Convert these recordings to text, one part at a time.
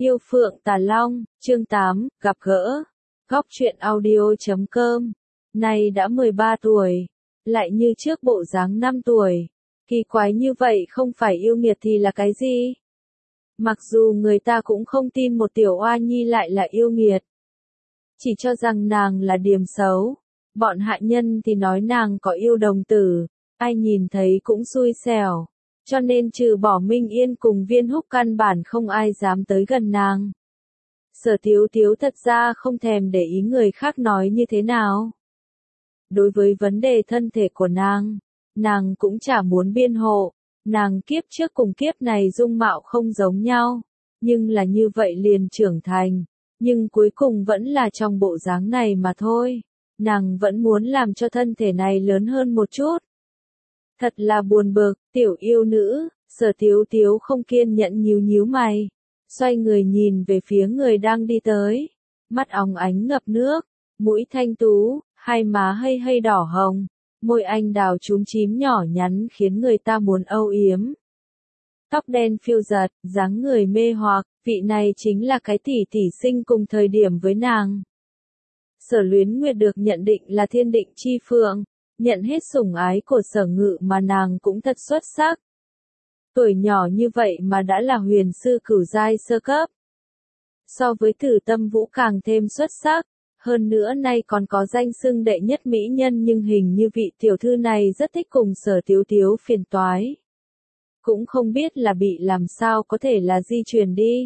Yêu Phượng Tà Long, chương 8, gặp gỡ. Góc truyện audio.com. Nay đã 13 tuổi, lại như trước bộ dáng 5 tuổi. Kỳ quái như vậy không phải yêu nghiệt thì là cái gì? Mặc dù người ta cũng không tin một tiểu oa nhi lại là yêu nghiệt. Chỉ cho rằng nàng là điềm xấu. Bọn hạ nhân thì nói nàng có yêu đồng tử, ai nhìn thấy cũng xui xẻo. Cho nên trừ bỏ Minh Yên cùng Viên Húc căn bản không ai dám tới gần nàng. Sở Tiếu Tiếu thật ra không thèm để ý người khác nói như thế nào. Đối với vấn đề thân thể của nàng cũng chả muốn biên hộ. Nàng kiếp trước cùng kiếp này dung mạo không giống nhau, nhưng là như vậy liền trưởng thành, nhưng cuối cùng vẫn là trong bộ dáng này mà thôi. Nàng vẫn muốn làm cho thân thể này lớn hơn một chút. Thật là buồn bực, tiểu yêu nữ. Sở Tiếu Tiếu không kiên nhẫn nhíu mày, xoay người nhìn về phía người đang đi tới, mắt óng ánh ngập nước, mũi thanh tú, hai má hơi đỏ hồng, môi anh đào chúm chím nhỏ nhắn khiến người ta muốn âu yếm. Tóc đen phiêu giật, dáng người mê hoặc, vị này chính là cái tỷ tỷ sinh cùng thời điểm với nàng. Sở Luyến Nguyệt được nhận định là thiên định chi phượng, nhận hết sủng ái của Sở Ngự mà nàng cũng thật xuất sắc. Tuổi nhỏ như vậy mà đã là huyền sư cửu giai sơ cấp. So với Tử Tâm Vũ càng thêm xuất sắc, hơn nữa nay còn có danh xưng đệ nhất mỹ nhân, nhưng hình như vị tiểu thư này rất thích cùng Sở Tiếu Tiếu phiền toái. Cũng không biết là bị làm sao có thể là di truyền đi.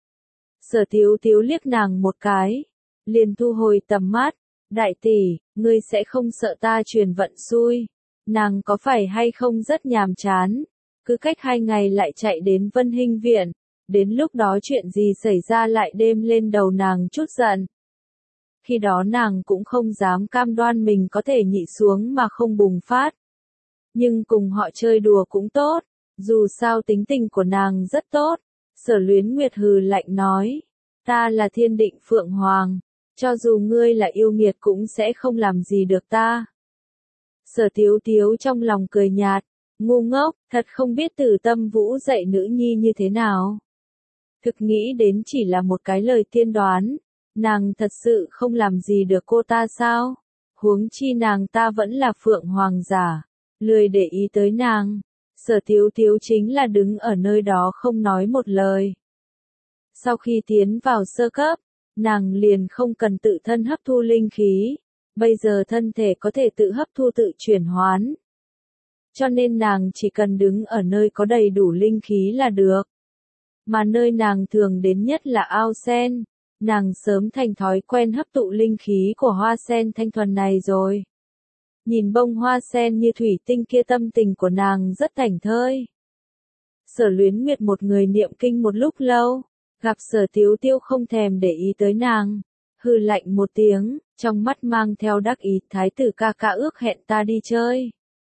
Sở Tiếu Tiếu liếc nàng một cái, liền thu hồi tầm mắt. Đại tỷ, ngươi sẽ không sợ ta truyền vận xui? Nàng có phải hay không rất nhàm chán? Cứ cách 2 ngày lại chạy đến Vân Hinh Viện, đến lúc đó chuyện gì xảy ra lại đêm lên đầu nàng chút giận. Khi đó nàng cũng không dám cam đoan mình có thể nhịn xuống mà không bùng phát. Nhưng cùng họ chơi đùa cũng tốt, dù sao tính tình của nàng rất tốt. Sở Luyến Nguyệt hừ lạnh nói, ta là thiên định Phượng Hoàng, cho dù ngươi là yêu nghiệt cũng sẽ không làm gì được ta. Sở Tiếu Tiếu trong lòng cười nhạt, ngu ngốc, thật không biết Tử Tâm Vũ dạy nữ nhi như thế nào. Thực nghĩ đến chỉ là một cái lời tiên đoán, nàng thật sự không làm gì được cô ta sao? Huống chi nàng ta vẫn là Phượng Hoàng giả, lười để ý tới nàng. Sở Tiếu Tiếu chính là đứng ở nơi đó không nói một lời. Sau khi tiến vào sơ cấp, nàng liền không cần tự thân hấp thu linh khí, bây giờ thân thể có thể tự hấp thu tự chuyển hoán. Cho nên nàng chỉ cần đứng ở nơi có đầy đủ linh khí là được. Mà nơi nàng thường đến nhất là ao sen, nàng sớm thành thói quen hấp thụ linh khí của hoa sen thanh thuần này rồi. Nhìn bông hoa sen như thủy tinh kia tâm tình của nàng rất thảnh thơi. Sở Luyến Nguyệt một người niệm kinh một lúc lâu, gặp Sở Tiếu Tiếu không thèm để ý tới nàng, hừ lạnh một tiếng, trong mắt mang theo đắc ý, thái tử ca ca ước hẹn ta đi chơi.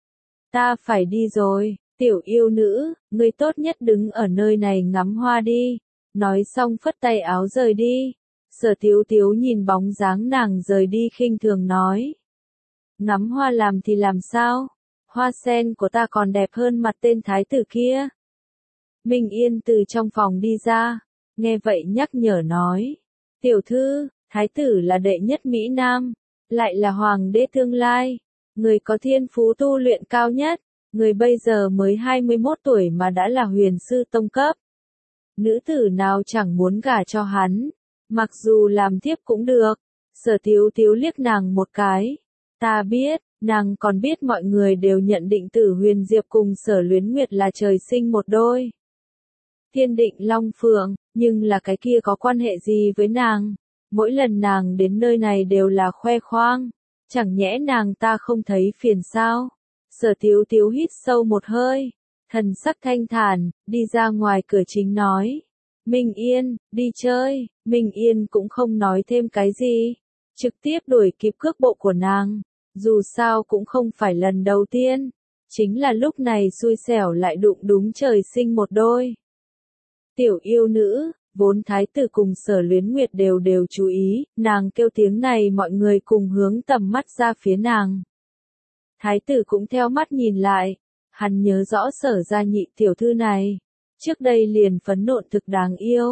Ta phải đi rồi, tiểu yêu nữ, ngươi tốt nhất đứng ở nơi này ngắm hoa đi. Nói xong phất tay áo rời đi. Sở Tiếu Tiếu nhìn bóng dáng nàng rời đi khinh thường nói. Ngắm hoa làm thì làm sao? Hoa sen của ta còn đẹp hơn mặt tên thái tử kia. Minh Yên từ trong phòng đi ra, nghe vậy nhắc nhở nói. Tiểu thư, thái tử là đệ nhất Mỹ Nam, lại là hoàng đế tương lai. Người có thiên phú tu luyện cao nhất, người bây giờ mới 21 tuổi mà đã là huyền sư tông cấp. Nữ tử nào chẳng muốn gả cho hắn, mặc dù làm thiếp cũng được. Sở Tiếu Tiếu liếc nàng một cái. Ta biết, nàng còn biết mọi người đều nhận định Tử Huyền Diệp cùng Sở Luyến Nguyệt là trời sinh một đôi. Thiên định Long Phượng, nhưng là cái kia có quan hệ gì với nàng? Mỗi lần nàng đến nơi này đều là khoe khoang. Chẳng nhẽ nàng ta không thấy phiền sao? Sở Tiếu Tiếu hít sâu một hơi, thần sắc thanh thản, đi ra ngoài cửa chính nói. Minh Yên, đi chơi. Minh Yên cũng không nói thêm cái gì, trực tiếp đuổi kịp cước bộ của nàng. Dù sao cũng không phải lần đầu tiên, chính là lúc này xui xẻo lại đụng đúng trời sinh một đôi. Tiểu yêu nữ, vốn thái tử cùng Sở Luyến Nguyệt đều chú ý, nàng kêu tiếng này mọi người cùng hướng tầm mắt ra phía nàng. Thái tử cũng theo mắt nhìn lại, hắn nhớ rõ Sở gia nhị tiểu thư này, trước đây liền phấn nộn thực đáng yêu,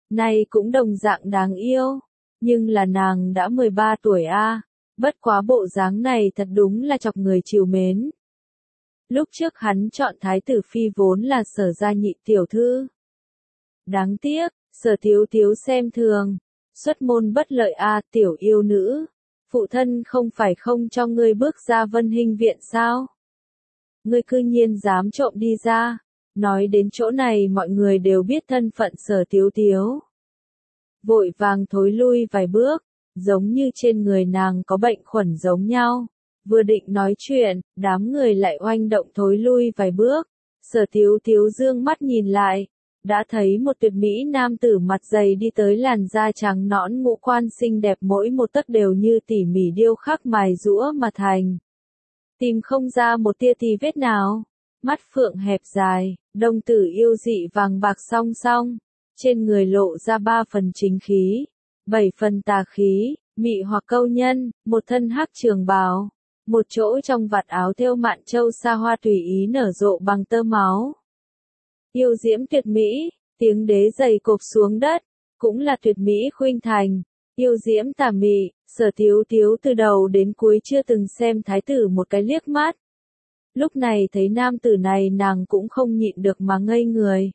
Này cũng đồng dạng đáng yêu, nhưng là nàng đã 13 tuổi a, bất quá bộ dáng này thật đúng là chọc người trìu mến. Lúc trước hắn chọn thái tử phi vốn là Sở gia nhị tiểu thư. Đáng tiếc, Sở Thiếu Thiếu xem thường, xuất môn bất lợi a, tiểu yêu nữ, phụ thân không phải không cho ngươi bước ra Vân Hinh viện sao? Ngươi cư nhiên dám trộm đi ra. Nói đến chỗ này mọi người đều biết thân phận Sở Thiếu Thiếu. Vội vàng thối lui vài bước, giống như trên người nàng có bệnh khuẩn giống nhau. Vừa định nói chuyện, đám người lại oanh động thối lui vài bước. Sở Thiếu Thiếu dương mắt nhìn lại, đã thấy một tuyệt mỹ nam tử mặt dày đi tới, làn da trắng nõn, ngũ quan xinh đẹp, mỗi một tấc đều như tỉ mỉ điêu khắc mài giũa mà thành. Tìm không ra một tia tì vết nào. Mắt phượng hẹp dài, đồng tử yêu dị vàng bạc song song, trên người lộ ra 3 phần chính khí, 7 phần tà khí, mị hoặc câu nhân, một thân hắc trường bào, một chỗ trong vạt áo thêu mạn châu sa hoa tùy ý nở rộ bằng tơ máu. Yêu diễm tuyệt mỹ, tiếng đế giày cộp xuống đất, cũng là tuyệt mỹ khuynh thành, yêu diễm tà mị. Sở Thiếu Thiếu từ đầu đến cuối chưa từng xem thái tử một cái liếc mắt. Lúc này thấy nam tử này nàng cũng không nhịn được mà ngây người.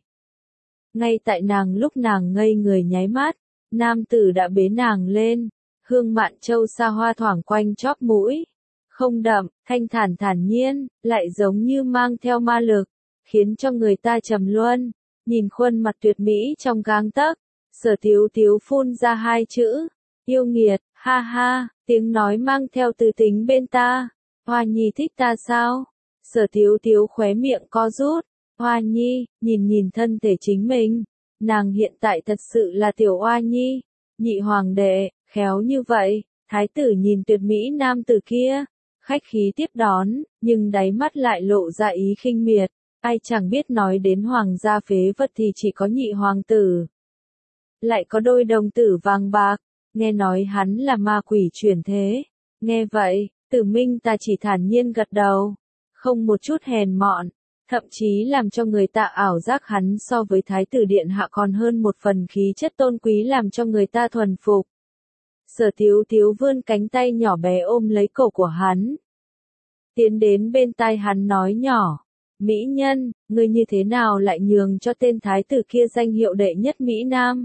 Ngay tại lúc nàng ngây người nháy mắt, nam tử đã bế nàng lên, hương mạn châu sa hoa thoảng quanh chóp mũi. Không đậm, thanh thản nhiên, lại giống như mang theo ma lực, khiến cho người ta trầm luân. Nhìn khuôn mặt tuyệt mỹ trong gang tấc, Sở Thiếu Thiếu phun ra 2 chữ, yêu nghiệt, ha ha, tiếng nói mang theo từ tính bên ta. Hoa Nhi thích ta sao? Sở Thiếu Thiếu khóe miệng co rút. Hoa Nhi, nhìn thân thể chính mình, nàng hiện tại thật sự là tiểu Hoa Nhi. Nhị hoàng đệ, khéo như vậy. Thái tử nhìn tuyệt mỹ nam tử kia, khách khí tiếp đón, nhưng đáy mắt lại lộ ra ý khinh miệt. Ai chẳng biết nói đến hoàng gia phế vật thì chỉ có nhị hoàng tử. Lại có đôi đồng tử vàng bạc, nghe nói hắn là ma quỷ chuyển thế. Nghe vậy, Tử Minh ta chỉ thản nhiên gật đầu, không một chút hèn mọn, thậm chí làm cho người ta ảo giác hắn so với thái tử điện hạ còn hơn một phần khí chất tôn quý, làm cho người ta thuần phục. Sở Thiếu Thiếu vươn cánh tay nhỏ bé ôm lấy cổ của hắn, tiến đến bên tai hắn nói nhỏ, mỹ nhân, ngươi như thế nào lại nhường cho tên thái tử kia danh hiệu đệ nhất Mỹ Nam?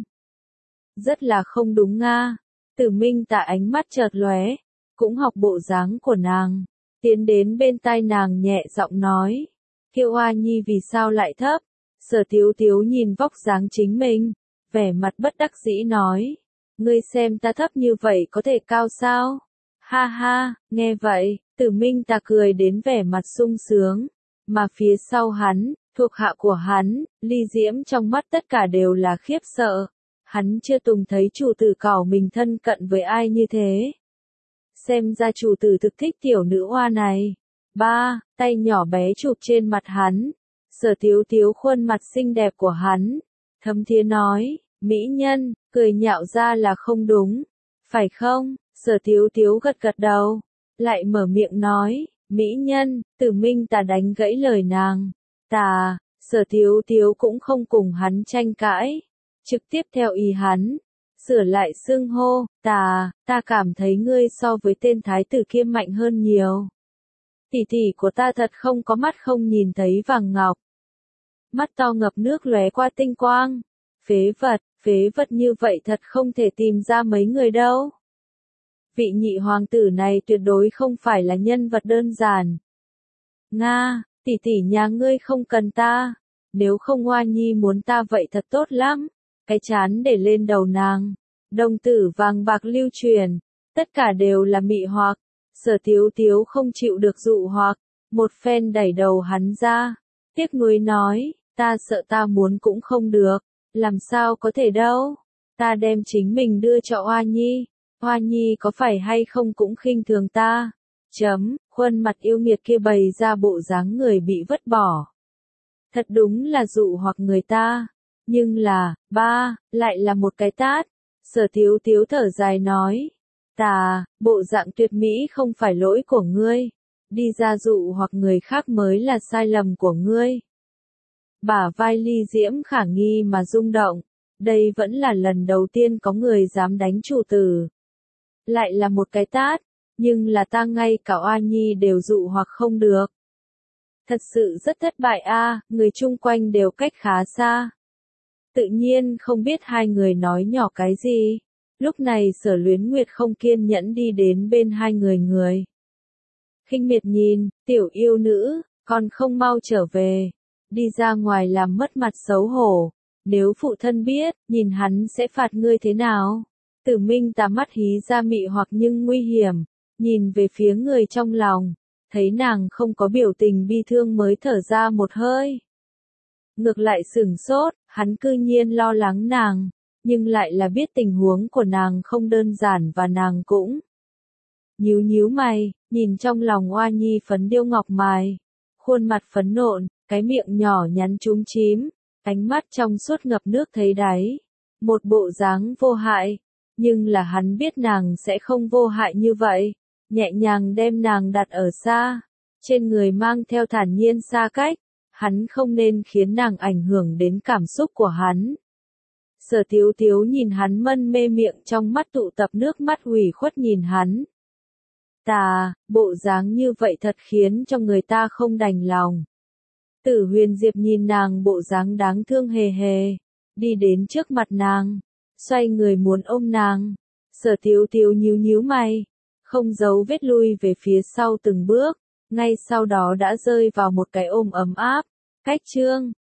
Rất là không đúng nga. Tử Minh Tạ ánh mắt chợt lóe, cũng học bộ dáng của nàng, tiến đến bên tai nàng nhẹ giọng nói, Kiều Hoa Nhi vì sao lại thấp? Sở Thiếu Thiếu nhìn vóc dáng chính mình, vẻ mặt bất đắc dĩ nói, ngươi xem ta thấp như vậy có thể cao sao? Ha ha, nghe vậy, Tử Minh Tạ cười đến vẻ mặt sung sướng, mà phía sau hắn, thuộc hạ của hắn, ly diễm trong mắt tất cả đều là khiếp sợ. Hắn chưa từng thấy chủ tử cỏ mình thân cận với ai như thế. Xem ra chủ tử thực thích tiểu nữ hoa này. Tay nhỏ bé chụp trên mặt hắn. Sở Thiếu Thiếu khuôn mặt xinh đẹp của hắn. Thấm thía nói, mỹ nhân, cười nhạo ra là không đúng. Phải không? Sở Thiếu Thiếu gật gật đầu. Lại mở miệng nói, mỹ nhân, Tử Minh ta đánh gãy lời nàng. Sở Thiếu Thiếu cũng không cùng hắn tranh cãi. Trực tiếp theo ý hắn, sửa lại xưng hô, ta cảm thấy ngươi so với tên thái tử kia mạnh hơn nhiều. Tỷ tỷ của ta thật không có mắt không nhìn thấy vàng ngọc. Mắt to ngập nước lóe qua tinh quang. Phế vật như vậy thật không thể tìm ra mấy người đâu. Vị nhị hoàng tử này tuyệt đối không phải là nhân vật đơn giản. Nga, tỷ tỷ nhà ngươi không cần ta. Nếu không Hoa Nhi muốn ta vậy thật tốt lắm. Cái chán để lên đầu nàng, đồng tử vàng bạc lưu truyền, tất cả đều là mị hoặc. Sở Thiếu Thiếu không chịu được dụ hoặc, một phen đẩy đầu hắn ra, tiếc nuối nói, ta sợ ta muốn cũng không được, làm sao có thể đâu, ta đem chính mình đưa cho Hoa Nhi có phải hay không cũng khinh thường ta. Khuôn mặt yêu nghiệt kia bày ra bộ dáng người bị vứt bỏ. Thật đúng là dụ hoặc người ta. Nhưng là, lại là một cái tát. Sở Thiếu Thiếu thở dài nói, bộ dạng tuyệt mỹ không phải lỗi của ngươi. Đi ra dụ hoặc người khác mới là sai lầm của ngươi. Bả vai ly diễm khả nghi mà rung động. đây vẫn là lần đầu tiên có người dám đánh chủ tử. Lại là một cái tát, nhưng là ta ngay cả Oa Nhi đều dụ hoặc không được. Thật sự rất thất bại a, người chung quanh đều cách khá xa. Tự nhiên không biết hai người nói nhỏ cái gì. Lúc này Sở Luyến Nguyệt không kiên nhẫn đi đến bên hai người. Khinh miệt nhìn, tiểu yêu nữ, còn không mau trở về. Đi ra ngoài làm mất mặt xấu hổ. Nếu phụ thân biết, nhìn hắn sẽ phạt ngươi thế nào? Tử Minh tà mắt hí ra mị hoặc nhưng nguy hiểm. Nhìn về phía người trong lòng. Thấy nàng không có biểu tình bi thương mới thở ra một hơi. Ngược lại sửng sốt, hắn cư nhiên lo lắng nàng. Nhưng lại là biết tình huống của nàng không đơn giản và nàng cũng nhíu mày, nhìn trong lòng Oa Nhi phấn điêu ngọc mài, khuôn mặt phấn nộn, cái miệng nhỏ nhắn chúm chím, ánh mắt trong suốt ngập nước thấy đáy, một bộ dáng vô hại, nhưng là hắn biết nàng sẽ không vô hại như vậy, nhẹ nhàng đem nàng đặt ở xa, trên người mang theo thản nhiên xa cách, hắn không nên khiến nàng ảnh hưởng đến cảm xúc của hắn. Sở Tiếu Tiếu nhìn hắn mân mê miệng trong mắt tụ tập nước mắt ủy khuất nhìn hắn. Bộ dáng như vậy thật khiến cho người ta không đành lòng. Tử Huyền Diệp nhìn nàng bộ dáng đáng thương hề hề, đi đến trước mặt nàng, xoay người muốn ôm nàng. Sở Tiếu Tiếu nhíu mày, không giấu vết lui về phía sau từng bước, ngay sau đó đã rơi vào một cái ôm ấm áp. Cách chương